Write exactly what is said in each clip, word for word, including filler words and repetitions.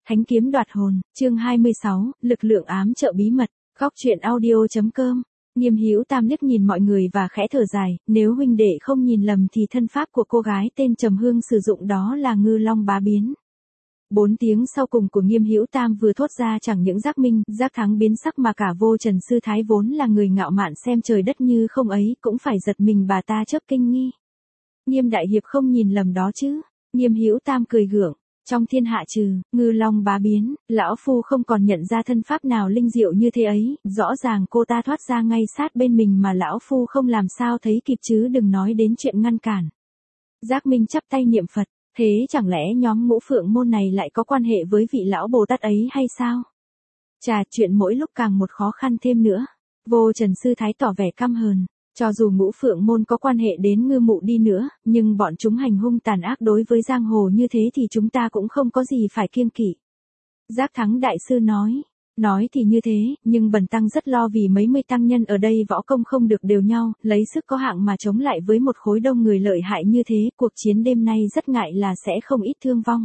Thánh kiếm đoạt hồn, chương hai mươi sáu, lực lượng ám trợ bí mật, góc truyện audio chấm com. Nghiêm Hữu Tam liếc nhìn mọi người và khẽ thở dài, nếu huynh đệ không nhìn lầm thì thân pháp của cô gái tên Trầm Hương sử dụng đó là Ngư Long Bá Biến. Bốn tiếng sau cùng của Nghiêm Hữu Tam vừa thốt ra chẳng những Giác Minh, Giác Thắng biến sắc mà cả Vô Trần Sư Thái vốn là người ngạo mạn xem trời đất như không ấy cũng phải giật mình bà ta chớp kinh nghi. Nghiêm đại hiệp không nhìn lầm đó chứ? Nghiêm Hữu Tam cười gượng. Trong thiên hạ trừ, Ngư Long Bá Biến, lão phu không còn nhận ra thân pháp nào linh diệu như thế ấy, rõ ràng cô ta thoát ra ngay sát bên mình mà lão phu không làm sao thấy kịp chứ đừng nói đến chuyện ngăn cản. Giác Minh chắp tay niệm Phật, thế chẳng lẽ nhóm Ngũ Phượng môn này lại có quan hệ với vị lão Bồ Tát ấy hay sao? Chà, chuyện mỗi lúc càng một khó khăn thêm nữa. Vô Trần Sư Thái tỏ vẻ căm hờn. Cho dù Ngũ Phượng môn có quan hệ đến Ngư Mụ đi nữa, nhưng bọn chúng hành hung tàn ác đối với giang hồ như thế thì chúng ta cũng không có gì phải kiêng kỵ. Giác Thắng đại sư nói, nói thì như thế, nhưng bần tăng rất lo vì mấy mươi tăng nhân ở đây võ công không được đều nhau, lấy sức có hạng mà chống lại với một khối đông người lợi hại như thế, cuộc chiến đêm nay rất ngại là sẽ không ít thương vong.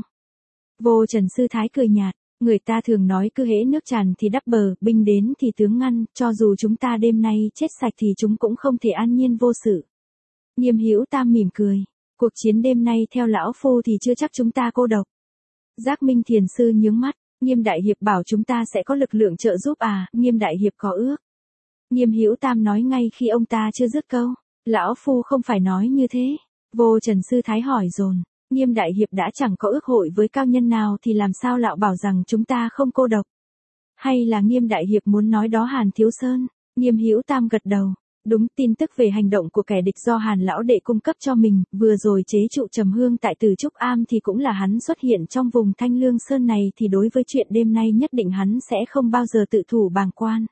Vô Trần Sư Thái cười nhạt. Người ta thường nói cứ hễ nước tràn thì đắp bờ, binh đến thì tướng ngăn, cho dù chúng ta đêm nay chết sạch thì chúng cũng không thể an nhiên vô sự. Nghiêm Hữu Tam mỉm cười, cuộc chiến đêm nay theo lão phu thì chưa chắc chúng ta cô độc. Giác Minh thiền sư nhướng mắt, Nghiêm đại hiệp bảo chúng ta sẽ có lực lượng trợ giúp à? Nghiêm đại hiệp có ước. Nghiêm Hữu Tam nói ngay khi ông ta chưa dứt câu, lão phu không phải nói như thế. Vô Trần Sư Thái hỏi dồn. Nghiêm đại hiệp đã chẳng có ước hội với cao nhân nào thì làm sao lão bảo rằng chúng ta không cô độc? Hay là Nghiêm đại hiệp muốn nói đó Hàn Thiếu Sơn? Nghiêm Hữu Tam gật đầu. Đúng, tin tức về hành động của kẻ địch do Hàn lão đệ cung cấp cho mình, vừa rồi chế trụ Trầm Hương tại Từ Trúc Am thì cũng là hắn xuất hiện trong vùng Thanh Lương Sơn này thì đối với chuyện đêm nay nhất định hắn sẽ không bao giờ tự thủ bàng quan.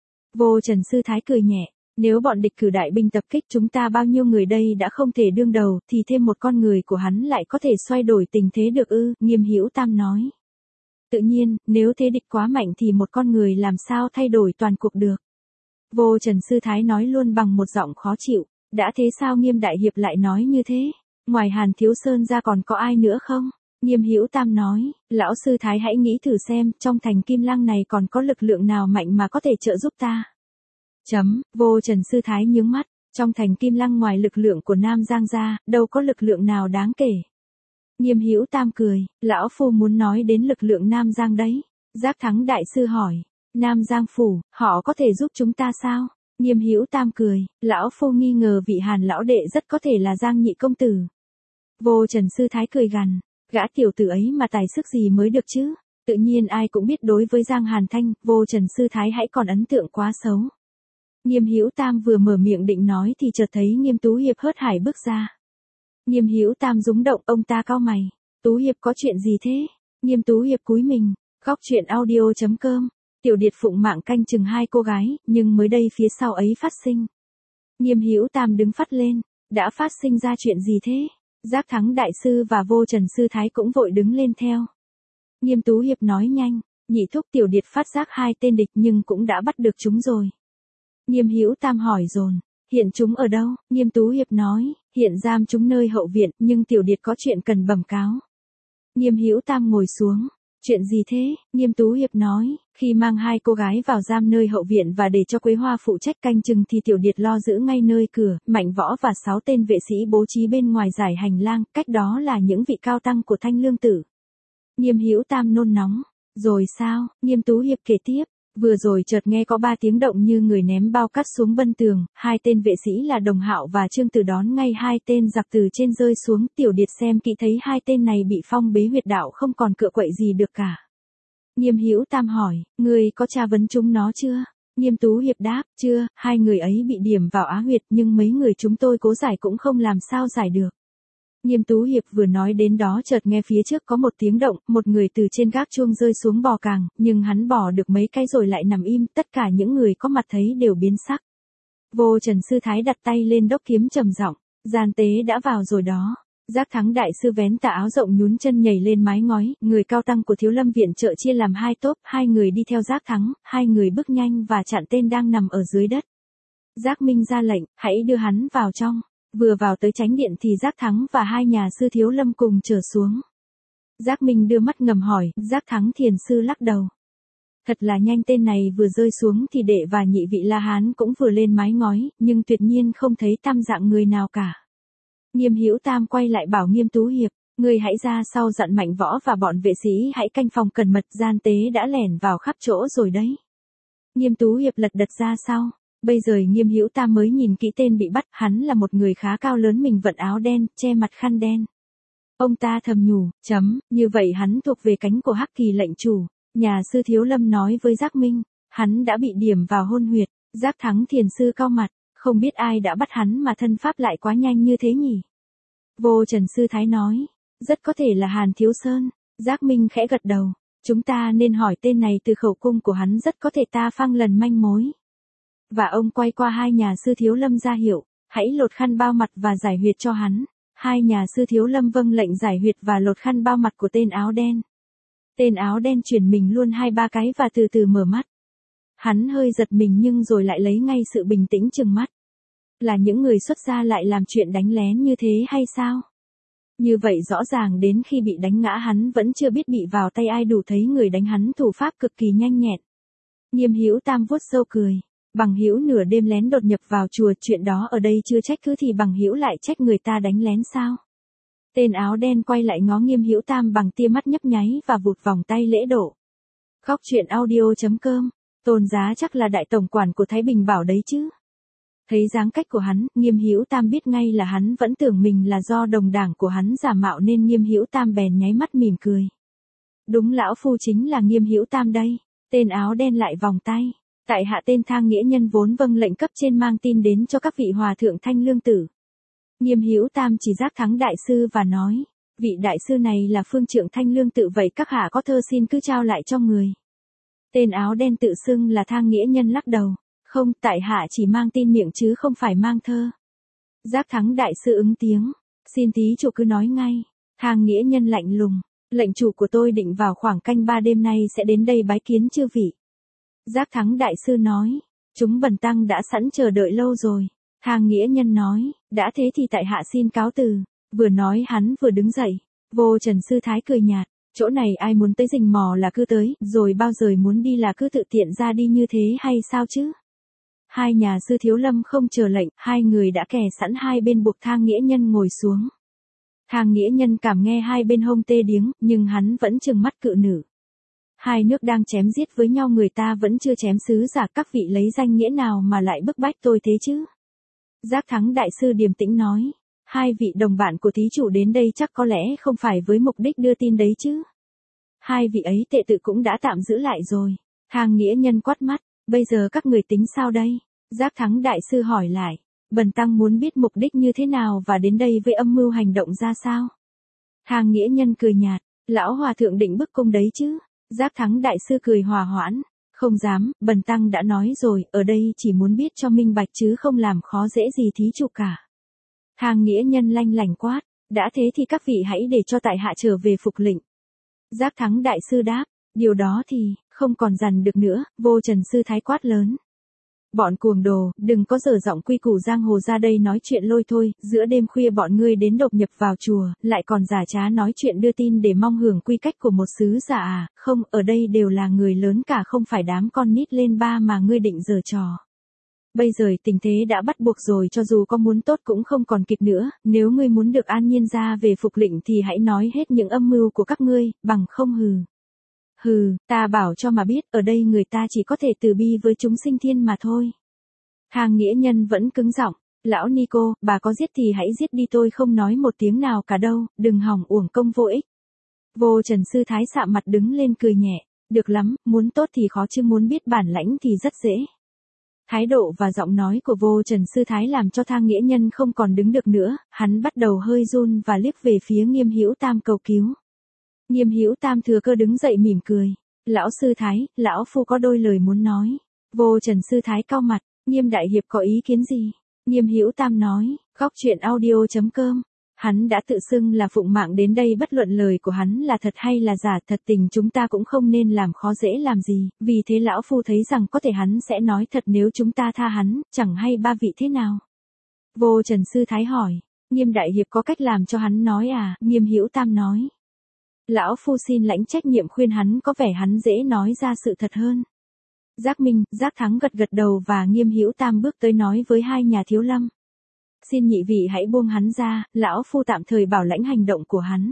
Vô Trần Sư Thái cười nhẹ. Nếu bọn địch cử đại binh tập kích chúng ta bao nhiêu người đây đã không thể đương đầu, thì thêm một con người của hắn lại có thể xoay đổi tình thế được ư? Nghiêm Hữu Tam nói. Tự nhiên, nếu thế địch quá mạnh thì một con người làm sao thay đổi toàn cuộc được? Vô Trần Sư Thái nói luôn bằng một giọng khó chịu. Đã thế sao Nghiêm đại hiệp lại nói như thế? Ngoài Hàn Thiếu Sơn ra còn có ai nữa không? Nghiêm Hữu Tam nói, lão Sư Thái hãy nghĩ thử xem, trong thành Kim Lăng này còn có lực lượng nào mạnh mà có thể trợ giúp ta? Chấm, Vô Trần Sư Thái nhướng mắt, trong thành Kim Lăng ngoài lực lượng của Nam Giang ra, đâu có lực lượng nào đáng kể. Nghiêm Hữu Tam cười, lão phu muốn nói đến lực lượng Nam Giang đấy. Giác Thắng đại sư hỏi, Nam Giang phủ, họ có thể giúp chúng ta sao? Nghiêm Hữu Tam cười, lão phu nghi ngờ vị Hàn lão đệ rất có thể là Giang nhị công tử. Vô Trần Sư Thái cười gằn, gã tiểu tử ấy mà tài sức gì mới được chứ? Tự nhiên ai cũng biết đối với Giang Hàn Thanh, Vô Trần Sư Thái hãy còn ấn tượng quá xấu. Nghiêm Hữu Tam vừa mở miệng định nói thì chợt thấy Nghiêm Tú Hiệp hớt hải bước ra. Nghiêm Hữu Tam rúng động, ông ta cau mày. Tú Hiệp có chuyện gì thế? Nghiêm Tú Hiệp cúi mình. Góc truyện audio chấm com. Tiểu Điệt phụng mạng canh chừng hai cô gái, nhưng mới đây phía sau ấy phát sinh. Nghiêm Hữu Tam đứng phắt lên. Đã phát sinh ra chuyện gì thế? Giác Thắng đại sư và Vô Trần Sư Thái cũng vội đứng lên theo. Nghiêm Tú Hiệp nói nhanh. Nhị thúc Tiểu Điệt phát giác hai tên địch nhưng cũng đã bắt được chúng rồi. Nghiêm Hữu Tam hỏi dồn, hiện chúng ở đâu? Nghiêm Tú Hiệp nói, hiện giam chúng nơi hậu viện, nhưng Tiểu Điệt có chuyện cần bẩm cáo. Nghiêm Hữu Tam ngồi xuống, chuyện gì thế? Nghiêm Tú Hiệp nói, khi mang hai cô gái vào giam nơi hậu viện và để cho Quế Hoa phụ trách canh chừng thì Tiểu Điệt lo giữ ngay nơi cửa, Mạnh Võ và sáu tên vệ sĩ bố trí bên ngoài giải hành lang, cách đó là những vị cao tăng của Thanh Lương Tử. Nghiêm Hữu Tam nôn nóng, rồi sao? Nghiêm Tú Hiệp kể tiếp. Vừa rồi chợt nghe có ba tiếng động như người ném bao cát xuống bân tường, hai tên vệ sĩ là Đồng Hạo và Trương Tử đón ngay hai tên giặc từ trên rơi xuống, Tiểu Điệt xem kỹ thấy hai tên này bị phong bế huyệt đạo không còn cựa quậy gì được cả. Nghiêm Hữu Tam hỏi, người có tra vấn chúng nó chưa? Nghiêm Tú Hiệp đáp, chưa, hai người ấy bị điểm vào á huyệt nhưng mấy người chúng tôi cố giải cũng không làm sao giải được. Nghiêm Tú Hiệp vừa nói đến đó chợt nghe phía trước có một tiếng động, một người từ trên gác chuông rơi xuống bò càng, nhưng hắn bò được mấy cái rồi lại nằm im, tất cả những người có mặt thấy đều biến sắc. Vô Trần Sư Thái đặt tay lên đốc kiếm trầm giọng, gian tế đã vào rồi đó. Giác Thắng đại sư vén tà áo rộng nhún chân nhảy lên mái ngói, người cao tăng của Thiếu Lâm viện trợ chia làm hai tốp, hai người đi theo Giác Thắng, hai người bước nhanh và chặn tên đang nằm ở dưới đất. Giác Minh ra lệnh, hãy đưa hắn vào trong. Vừa vào tới chánh điện thì Giác Thắng và hai nhà sư Thiếu Lâm cùng trở xuống. Giác Minh đưa mắt ngầm hỏi, Giác Thắng Thiền Sư lắc đầu. Thật là nhanh, tên này vừa rơi xuống thì đệ và nhị vị La Hán cũng vừa lên mái ngói, nhưng tuyệt nhiên không thấy tăm dạng người nào cả. Nghiêm Hữu Tam quay lại bảo Nghiêm Tú Hiệp, ngươi hãy ra sau dặn Mạnh Võ và bọn vệ sĩ hãy canh phòng cẩn mật, gian tế đã lẻn vào khắp chỗ rồi đấy. Nghiêm Tú Hiệp lật đật ra sau. Bây giờ Nghiêm Hữu Tam mới nhìn kỹ tên bị bắt, hắn là một người khá cao lớn, mình vận áo đen, che mặt khăn đen. Ông ta thầm nhủ, chấm, như vậy hắn thuộc về cánh của Hắc Kỳ lệnh chủ. Nhà sư Thiếu Lâm nói với Giác Minh, hắn đã bị điểm vào hôn huyệt. Giác Thắng Thiền Sư cau mặt, không biết ai đã bắt hắn mà thân pháp lại quá nhanh như thế nhỉ. Vô Trần Sư Thái nói, rất có thể là Hàn Thiếu Sơn. Giác Minh khẽ gật đầu, chúng ta nên hỏi tên này từ khẩu cung của hắn, rất có thể ta phăng lần manh mối. Và ông quay qua hai nhà sư Thiếu Lâm ra hiệu, hãy lột khăn bao mặt và giải huyệt cho hắn. Hai nhà sư Thiếu Lâm vâng lệnh giải huyệt và lột khăn bao mặt của tên áo đen. Tên áo đen chuyển mình luôn hai ba cái và từ từ mở mắt. Hắn hơi giật mình nhưng rồi lại lấy ngay sự bình tĩnh trừng mắt. Là những người xuất gia lại làm chuyện đánh lén như thế hay sao? Như vậy rõ ràng đến khi bị đánh ngã hắn vẫn chưa biết bị vào tay ai, đủ thấy người đánh hắn thủ pháp cực kỳ nhanh nhẹn. Nghiêm Hữu Tam vuốt râu cười. Bằng Hữu nửa đêm lén đột nhập vào chùa, chuyện đó ở đây chưa trách cứ thì Bằng Hữu lại trách người ta đánh lén sao? Tên áo đen quay lại ngó Nghiêm Hữu Tam bằng tia mắt nhấp nháy và vụt vòng tay lễ độ. Khóc chuyện audio chấm com, Tôn Giá chắc là đại tổng quản của Thái Bình Bảo đấy chứ. Thấy dáng cách của hắn, Nghiêm Hữu Tam biết ngay là hắn vẫn tưởng mình là do đồng đảng của hắn giả mạo nên Nghiêm Hữu Tam bèn nháy mắt mỉm cười. Đúng, lão phu chính là Nghiêm Hữu Tam đây. Tên áo đen lại vòng tay. Tại hạ tên Thang Nghĩa Nhân vốn vâng lệnh cấp trên mang tin đến cho các vị hòa thượng Thanh Lương Tử. Nghiêm Hữu Tam chỉ Giác Thắng đại sư và nói, vị đại sư này là phương trượng Thanh Lương Tự, vậy các hạ có thơ xin cứ trao lại cho người. Tên áo đen tự xưng là Thang Nghĩa Nhân lắc đầu, không, tại hạ chỉ mang tin miệng chứ không phải mang thơ. Giác Thắng đại sư ứng tiếng, xin thí chủ cứ nói ngay. Thang Nghĩa Nhân lạnh lùng, lệnh chủ của tôi định vào khoảng canh ba đêm nay sẽ đến đây bái kiến chư vị. Giác Thắng đại sư nói, chúng bần tăng đã sẵn chờ đợi lâu rồi. Thang Nghĩa Nhân nói, đã thế thì tại hạ xin cáo từ. Vừa nói hắn vừa đứng dậy. Vô Trần Sư Thái cười nhạt, chỗ này ai muốn tới rình mò là cứ tới, rồi bao giờ muốn đi là cứ tự tiện ra đi như thế hay sao chứ? Hai nhà sư Thiếu Lâm không chờ lệnh, hai người đã kè sẵn hai bên buộc Thang Nghĩa Nhân ngồi xuống. Thang Nghĩa Nhân cảm nghe hai bên hông tê điếng, nhưng hắn vẫn trừng mắt cự nữ. Hai nước đang chém giết với nhau, người ta vẫn chưa chém sứ giả, các vị lấy danh nghĩa nào mà lại bức bách tôi thế chứ? Giác Thắng đại sư điềm tĩnh nói, hai vị đồng bạn của thí chủ đến đây chắc có lẽ không phải với mục đích đưa tin đấy chứ? Hai vị ấy tệ tự cũng đã tạm giữ lại rồi. Thang Nghĩa Nhân quát mắt, bây giờ các người tính sao đây? Giác Thắng đại sư hỏi lại, bần tăng muốn biết mục đích như thế nào và đến đây với âm mưu hành động ra sao? Thang Nghĩa Nhân cười nhạt, lão hòa thượng định bức cung đấy chứ? Giác Thắng đại sư cười hòa hoãn, không dám, bần tăng đã nói rồi, ở đây chỉ muốn biết cho minh bạch chứ không làm khó dễ gì thí chủ cả. Thang Nghĩa Nhân lanh lảnh quát, đã thế thì các vị hãy để cho tại hạ trở về phục lệnh. Giác Thắng đại sư đáp, điều đó thì, không còn dằn được nữa. Vô Trần Sư Thái quát lớn. Bọn cuồng đồ, đừng có dở giọng quy củ giang hồ ra đây nói chuyện lôi thôi, giữa đêm khuya bọn ngươi đến đột nhập vào chùa, lại còn giả trá nói chuyện đưa tin để mong hưởng quy cách của một sứ giả à? Không, ở đây đều là người lớn cả, không phải đám con nít lên ba mà ngươi định giở trò. Bây giờ tình thế đã bắt buộc rồi, cho dù có muốn tốt cũng không còn kịp nữa, nếu ngươi muốn được an nhiên ra về phục lệnh thì hãy nói hết những âm mưu của các ngươi, bằng không hừ. Hừ, ta bảo cho mà biết, ở đây người ta chỉ có thể từ bi với chúng sinh thiên mà thôi. Thang Nghĩa Nhân vẫn cứng giọng, lão Nico, bà có giết thì hãy giết đi, tôi không nói một tiếng nào cả đâu, đừng hỏng uổng công vô ích. Vô Trần Sư Thái sạm mặt đứng lên cười nhẹ, được lắm, muốn tốt thì khó chứ muốn biết bản lãnh thì rất dễ. Thái độ và giọng nói của Vô Trần Sư Thái làm cho Thang Nghĩa Nhân không còn đứng được nữa, hắn bắt đầu hơi run và liếc về phía Nghiêm Hữu Tam cầu cứu. Nghiêm Hữu Tam thừa cơ đứng dậy mỉm cười, lão sư Thái, lão phu có đôi lời muốn nói. Vô Trần Sư Thái cau mặt, Nghiêm đại hiệp có ý kiến gì? Nghiêm Hữu Tam nói, khóc chuyện audio chấm com. Hắn đã tự xưng là phụng mạng đến đây, bất luận lời của hắn là thật hay là giả, thật tình chúng ta cũng không nên làm khó dễ làm gì, vì thế lão phu thấy rằng có thể hắn sẽ nói thật nếu chúng ta tha hắn, chẳng hay ba vị thế nào? Vô Trần Sư Thái hỏi, Nghiêm đại hiệp có cách làm cho hắn nói à? Nghiêm Hữu Tam nói, Lão phu xin lãnh trách nhiệm khuyên hắn, có vẻ hắn dễ nói ra sự thật hơn. Giác Minh, Giác Thắng gật gật đầu và Nghiêm Hữu Tam bước tới nói với hai nhà Thiếu Lâm. Xin nhị vị hãy buông hắn ra, lão phu tạm thời bảo lãnh hành động của hắn.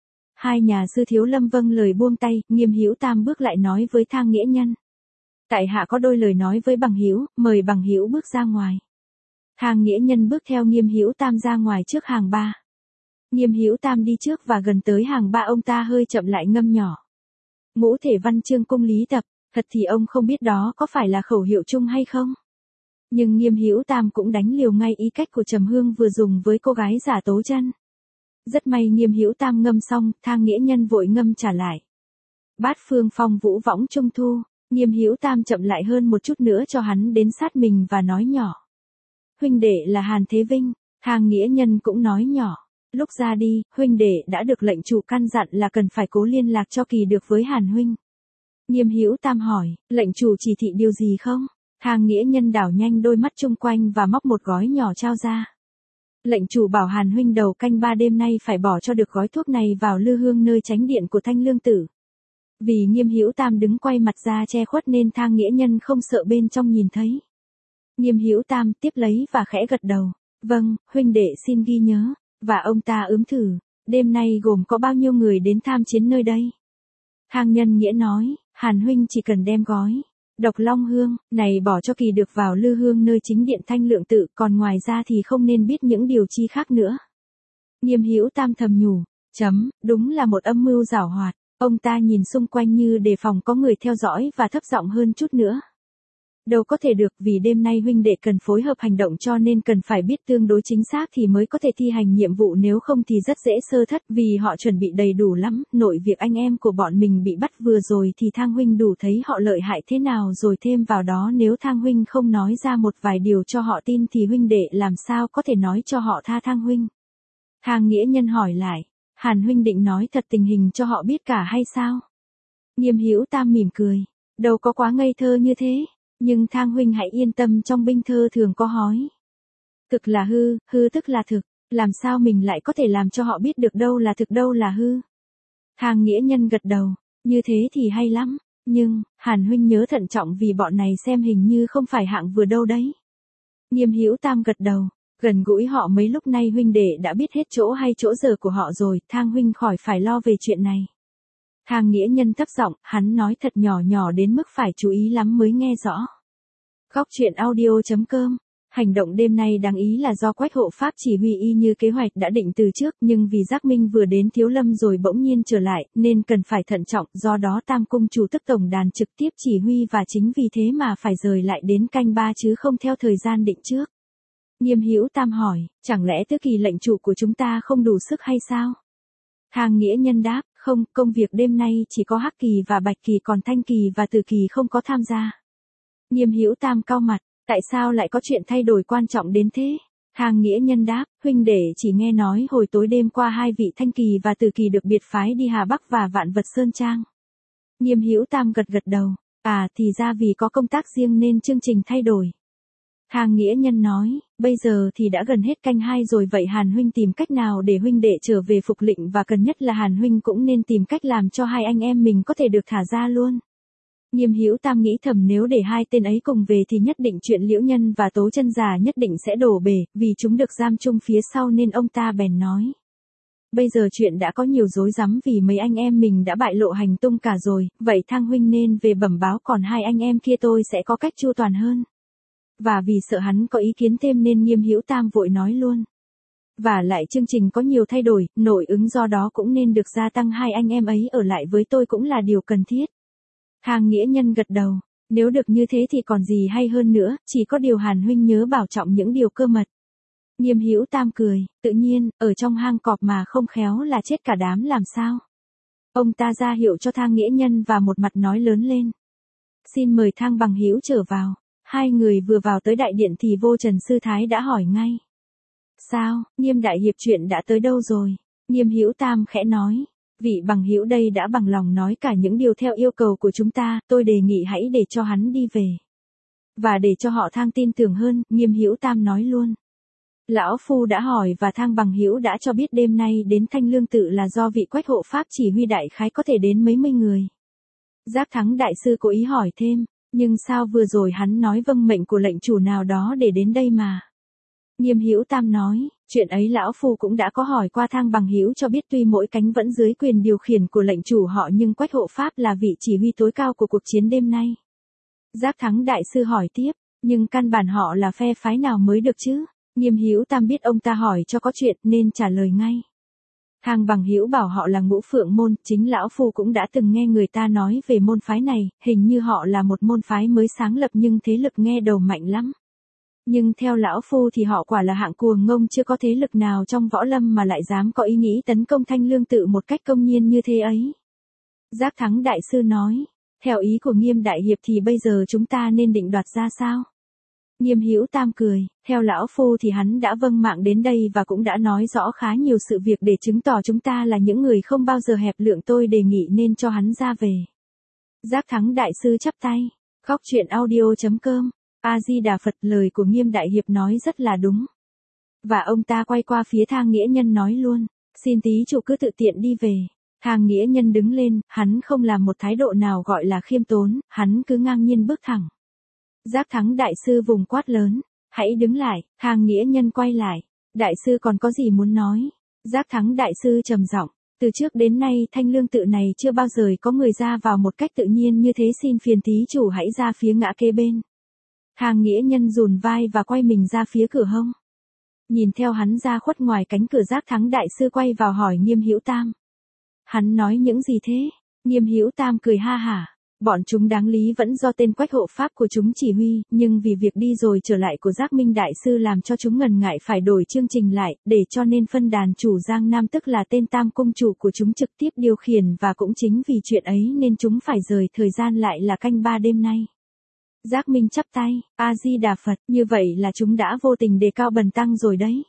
Hai nhà sư Thiếu Lâm vâng lời buông tay, Nghiêm Hữu Tam bước lại nói với Thang Nghĩa Nhân. Tại hạ có đôi lời nói với bằng hữu, mời bằng hữu bước ra ngoài. Thang Nghĩa Nhân bước theo Nghiêm Hữu Tam ra ngoài trước hàng ba. Nghiêm Hữu Tam đi trước và gần tới hàng ba ông ta hơi chậm lại ngâm nhỏ. Ngũ thể văn chương cung lý tập, thật thì ông không biết đó có phải là khẩu hiệu chung hay không. Nhưng Nghiêm Hữu Tam cũng đánh liều ngay ý cách của Trầm Hương vừa dùng với cô gái giả Tố Chân. Rất may Nghiêm Hữu Tam ngâm xong, Thang Nghĩa Nhân vội ngâm trả lại. Bát phương phong vũ võng trung thu, Nghiêm Hữu Tam chậm lại hơn một chút nữa cho hắn đến sát mình và nói nhỏ. Huynh đệ là Hàn Thế Vinh, Thang Nghĩa Nhân cũng nói nhỏ. Lúc ra đi, huynh đệ đã được lệnh chủ căn dặn là cần phải cố liên lạc cho kỳ được với Hàn huynh. Nghiêm Hữu Tam hỏi, lệnh chủ chỉ thị điều gì không? Thang Nghĩa Nhân đảo nhanh đôi mắt chung quanh và móc một gói nhỏ trao ra. Lệnh chủ bảo Hàn huynh đầu canh ba đêm nay phải bỏ cho được gói thuốc này vào lư hương nơi chánh điện của Thanh Lương Tử. Vì Nghiêm Hữu Tam đứng quay mặt ra che khuất nên Thang Nghĩa Nhân không sợ bên trong nhìn thấy. Nghiêm Hữu Tam tiếp lấy và khẽ gật đầu. Vâng, huynh đệ xin ghi nhớ. Và ông ta ướm thử, đêm nay gồm có bao nhiêu người đến tham chiến nơi đây? Thang Nhân Nghĩa nói, Hàn huynh chỉ cần đem gói độc long hương này bỏ cho kỳ được vào lư hương nơi chính điện Thanh Lượng Tự, còn ngoài ra thì không nên biết những điều chi khác nữa. Nghiêm Hữu Tam thầm nhủ, chấm, đúng là một âm mưu giảo hoạt. Ông ta nhìn xung quanh như đề phòng có người theo dõi và thấp giọng hơn chút nữa. Đâu có thể được, vì đêm nay huynh đệ cần phối hợp hành động cho nên cần phải biết tương đối chính xác thì mới có thể thi hành nhiệm vụ, nếu không thì rất dễ sơ thất, vì họ chuẩn bị đầy đủ lắm. Nội việc anh em của bọn mình bị bắt vừa rồi thì Thang huynh đủ thấy họ lợi hại thế nào rồi, thêm vào đó nếu Thang huynh không nói ra một vài điều cho họ tin thì huynh đệ làm sao có thể nói cho họ tha Thang huynh. Thang Nghĩa Nhân hỏi lại, Hàn huynh định nói thật tình hình cho họ biết cả hay sao? Nghiêm Hữu Tam mỉm cười, đâu có quá ngây thơ như thế. Nhưng Thang huynh hãy yên tâm, trong binh thơ thường có hói. Thực là hư, hư tức là thực, làm sao mình lại có thể làm cho họ biết được đâu là thực đâu là hư. Thang Nghĩa Nhân gật đầu, như thế thì hay lắm, nhưng, Hàn huynh nhớ thận trọng vì bọn này xem hình như không phải hạng vừa đâu đấy. Nghiêm Hữu Tam gật đầu, gần gũi họ mấy lúc nay huynh đệ đã biết hết chỗ hay chỗ giờ của họ rồi, Thang huynh khỏi phải lo về chuyện này. Thang Nghĩa Nhân thấp giọng, hắn nói thật nhỏ nhỏ đến mức phải chú ý lắm mới nghe rõ. Góc truyện audio chấm com. Hành động đêm nay đáng ý là do Quách hộ pháp chỉ huy y như kế hoạch đã định từ trước, nhưng vì Giác Minh vừa đến Thiếu Lâm rồi bỗng nhiên trở lại, nên cần phải thận trọng, do đó Tam cung chủ tức tổng đàn trực tiếp chỉ huy và chính vì thế mà phải rời lại đến canh ba chứ không theo thời gian định trước. Nghiêm Hữu Tam hỏi, chẳng lẽ Tứ Kỳ lệnh chủ của chúng ta không đủ sức hay sao? Thang Nghĩa Nhân đáp, không, công việc đêm nay chỉ có Hắc Kỳ và Bạch Kỳ, còn Thanh Kỳ và Tử Kỳ không có tham gia. Nghiêm Hữu Tam cau mặt, tại sao lại có chuyện thay đổi quan trọng đến thế? Thang Nghĩa Nhân đáp, huynh đệ chỉ nghe nói hồi tối đêm qua hai vị Thanh Kỳ và Tử Kỳ được biệt phái đi Hà Bắc và Vạn Vật Sơn Trang. Nghiêm Hữu Tam gật gật đầu, à thì ra vì có công tác riêng nên chương trình thay đổi. Thang Nghĩa Nhân nói, bây giờ thì đã gần hết canh hai rồi, vậy Hàn huynh tìm cách nào để huynh đệ trở về phục lệnh, và cần nhất là Hàn huynh cũng nên tìm cách làm cho hai anh em mình có thể được thả ra luôn. Nghiêm Hữu Tam nghĩ thầm, nếu để hai tên ấy cùng về thì nhất định chuyện Liễu Nhân và Tố Chân già nhất định sẽ đổ bể, vì chúng được giam chung phía sau nên ông ta bèn nói. Bây giờ chuyện đã có nhiều rối rắm vì mấy anh em mình đã bại lộ hành tung cả rồi, vậy Thang huynh nên về bẩm báo, còn hai anh em kia tôi sẽ có cách chu toàn hơn. Và vì sợ hắn có ý kiến thêm nên Nghiêm Hữu Tam vội nói luôn. Và lại chương trình có nhiều thay đổi, nội ứng do đó cũng nên được gia tăng, hai anh em ấy ở lại với tôi cũng là điều cần thiết. Thang Nghĩa Nhân gật đầu, nếu được như thế thì còn gì hay hơn nữa, chỉ có điều Hàn huynh nhớ bảo trọng những điều cơ mật. Nghiêm Hữu Tam cười, tự nhiên, ở trong hang cọp mà không khéo là chết cả đám làm sao. Ông ta ra hiệu cho Thang Nghĩa Nhân và một mặt nói lớn lên. Xin mời Thang bằng hữu trở vào. Hai người vừa vào tới đại điện thì Vô Trần Sư Thái đã hỏi ngay. Sao, Nghiêm đại hiệp chuyện đã tới đâu rồi? Nghiêm Hữu Tam khẽ nói, vị bằng hữu đây đã bằng lòng nói cả những điều theo yêu cầu của chúng ta, tôi đề nghị hãy để cho hắn đi về. Và để cho họ Thang tin tưởng hơn, Nghiêm Hữu Tam nói luôn. Lão Phu đã hỏi và Thang Bằng Hữu đã cho biết đêm nay đến Thanh Lương Tự là do vị Quách hộ pháp chỉ huy đại khái có thể đến mấy mươi người. Giác Thắng đại sư cố ý hỏi thêm, nhưng sao vừa rồi hắn nói vâng mệnh của lệnh chủ nào đó để đến đây mà. Nghiêm Hữu Tam nói, chuyện ấy lão Phu cũng đã có hỏi qua Thang Bằng Hữu cho biết tuy mỗi cánh vẫn dưới quyền điều khiển của lệnh chủ họ nhưng Quách hộ pháp là vị chỉ huy tối cao của cuộc chiến đêm nay. Giác Thắng đại sư hỏi tiếp, nhưng căn bản họ là phe phái nào mới được chứ? Nghiêm Hữu Tam biết ông ta hỏi cho có chuyện nên trả lời ngay. Thang Bằng Hữu bảo họ là Ngũ Phượng môn, chính lão Phu cũng đã từng nghe người ta nói về môn phái này, hình như họ là một môn phái mới sáng lập nhưng thế lực nghe đầu mạnh lắm. Nhưng theo lão Phu thì họ quả là hạng cuồng ngông, chưa có thế lực nào trong võ lâm mà lại dám có ý nghĩ tấn công Thanh Lương Tự một cách công nhiên như thế ấy. Giác Thắng đại sư nói, theo ý của Nghiêm đại hiệp thì bây giờ chúng ta nên định đoạt ra sao? Nghiêm Hữu Tam cười, theo lão Phu thì hắn đã vâng mạng đến đây và cũng đã nói rõ khá nhiều sự việc để chứng tỏ chúng ta là những người không bao giờ hẹp lượng, tôi đề nghị nên cho hắn ra về. Giác Thắng đại sư chắp tay, khóc chuyện audio chấm com. A Di Đà Phật, lời của Nghiêm đại hiệp nói rất là đúng. Và ông ta quay qua phía Thang Nghĩa Nhân nói luôn, xin tí chủ cứ tự tiện đi về. Thang Nghĩa Nhân đứng lên, hắn không làm một thái độ nào gọi là khiêm tốn, hắn cứ ngang nhiên bước thẳng. Giác Thắng đại sư vùng quát lớn, hãy đứng lại. Thang Nghĩa Nhân quay lại, đại sư còn có gì muốn nói? Giác Thắng đại sư trầm giọng, từ trước đến nay Thanh Lương Tự này chưa bao giờ có người ra vào một cách tự nhiên như thế, xin phiền tí chủ hãy ra phía ngã kế bên. Thang Nghĩa Nhân dùn vai và quay mình ra phía cửa hông. Nhìn theo hắn ra khuất ngoài cánh cửa, Giác Thắng đại sư quay vào hỏi Nghiêm Hữu Tam, hắn nói những gì thế? Nghiêm Hữu Tam cười ha hả, bọn chúng đáng lý vẫn do tên Quách hộ pháp của chúng chỉ huy, nhưng vì việc đi rồi trở lại của Giác Minh đại sư làm cho chúng ngần ngại phải đổi chương trình lại, để cho nên phân đàn chủ Giang Nam tức là tên Tam cung chủ của chúng trực tiếp điều khiển, và cũng chính vì chuyện ấy nên chúng phải rời thời gian lại là canh ba đêm nay. Giác Minh chắp tay, A Di Đà Phật, như vậy là chúng đã vô tình đề cao bần tăng rồi đấy.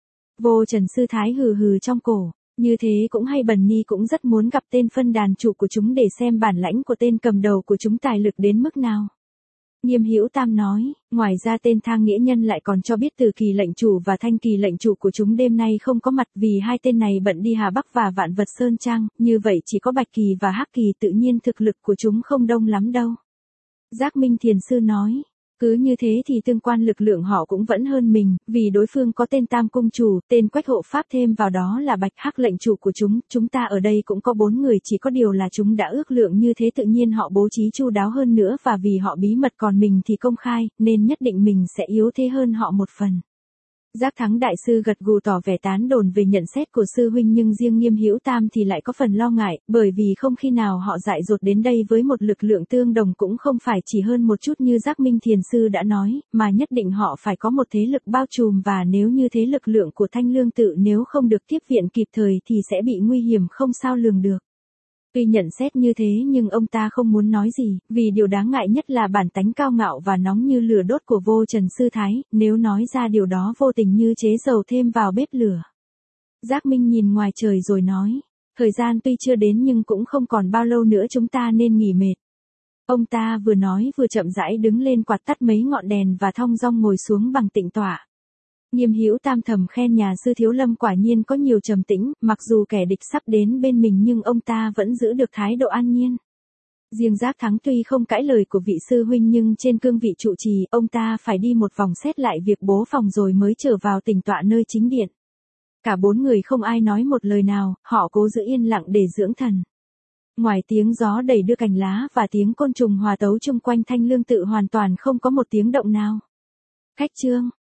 Vô Trần sư thái hừ hừ trong cổ, như thế cũng hay, bần ni cũng rất muốn gặp tên phân đàn chủ của chúng để xem bản lãnh của tên cầm đầu của chúng tài lực đến mức nào. Nghiêm Hữu Tam nói, ngoài ra tên Thang Nghĩa Nhân lại còn cho biết Từ Kỳ lệnh chủ và Thanh Kỳ lệnh chủ của chúng đêm nay không có mặt vì hai tên này bận đi Hà Bắc và Vạn Vật Sơn Trang, như vậy chỉ có Bạch Kỳ và Hắc Kỳ, tự nhiên thực lực của chúng không đông lắm đâu. Giác Minh thiền sư nói, cứ như thế thì tương quan lực lượng họ cũng vẫn hơn mình, vì đối phương có tên Tam cung chủ, tên Quách hộ pháp, thêm vào đó là Bạch Hắc lệnh chủ của chúng, chúng ta ở đây cũng có bốn người, chỉ có điều là chúng đã ước lượng như thế, tự nhiên họ bố trí chu đáo hơn nữa, và vì họ bí mật còn mình thì công khai, nên nhất định mình sẽ yếu thế hơn họ một phần. Giác Thắng đại sư gật gù tỏ vẻ tán đồn về nhận xét của sư huynh, nhưng riêng Nghiêm Hữu Tam thì lại có phần lo ngại, bởi vì không khi nào họ dại dột đến đây với một lực lượng tương đồng, cũng không phải chỉ hơn một chút như Giác Minh thiền sư đã nói, mà nhất định họ phải có một thế lực bao trùm, và nếu như thế lực lượng của Thanh Lương Tự nếu không được tiếp viện kịp thời thì sẽ bị nguy hiểm không sao lường được. Tuy nhận xét như thế nhưng ông ta không muốn nói gì, vì điều đáng ngại nhất là bản tánh cao ngạo và nóng như lửa đốt của Vô Trần sư thái, nếu nói ra điều đó vô tình như chế dầu thêm vào bếp lửa. Giác Minh nhìn ngoài trời rồi nói, thời gian tuy chưa đến nhưng cũng không còn bao lâu nữa, chúng ta nên nghỉ mệt. Ông ta vừa nói vừa chậm rãi đứng lên, quạt tắt mấy ngọn đèn và thong dong ngồi xuống bằng tịnh tọa. Nghiêm Hữu Tam thầm khen nhà sư Thiếu Lâm quả nhiên có nhiều trầm tĩnh, mặc dù kẻ địch sắp đến bên mình nhưng ông ta vẫn giữ được thái độ an nhiên. Riêng Giác Thắng tuy không cãi lời của vị sư huynh nhưng trên cương vị trụ trì, ông ta phải đi một vòng xét lại việc bố phòng rồi mới trở vào tĩnh tọa nơi chính điện. Cả bốn người không ai nói một lời nào, họ cố giữ yên lặng để dưỡng thần. Ngoài tiếng gió đẩy đưa cành lá và tiếng côn trùng hòa tấu chung quanh Thanh Lương Tự hoàn toàn không có một tiếng động nào. Khách trương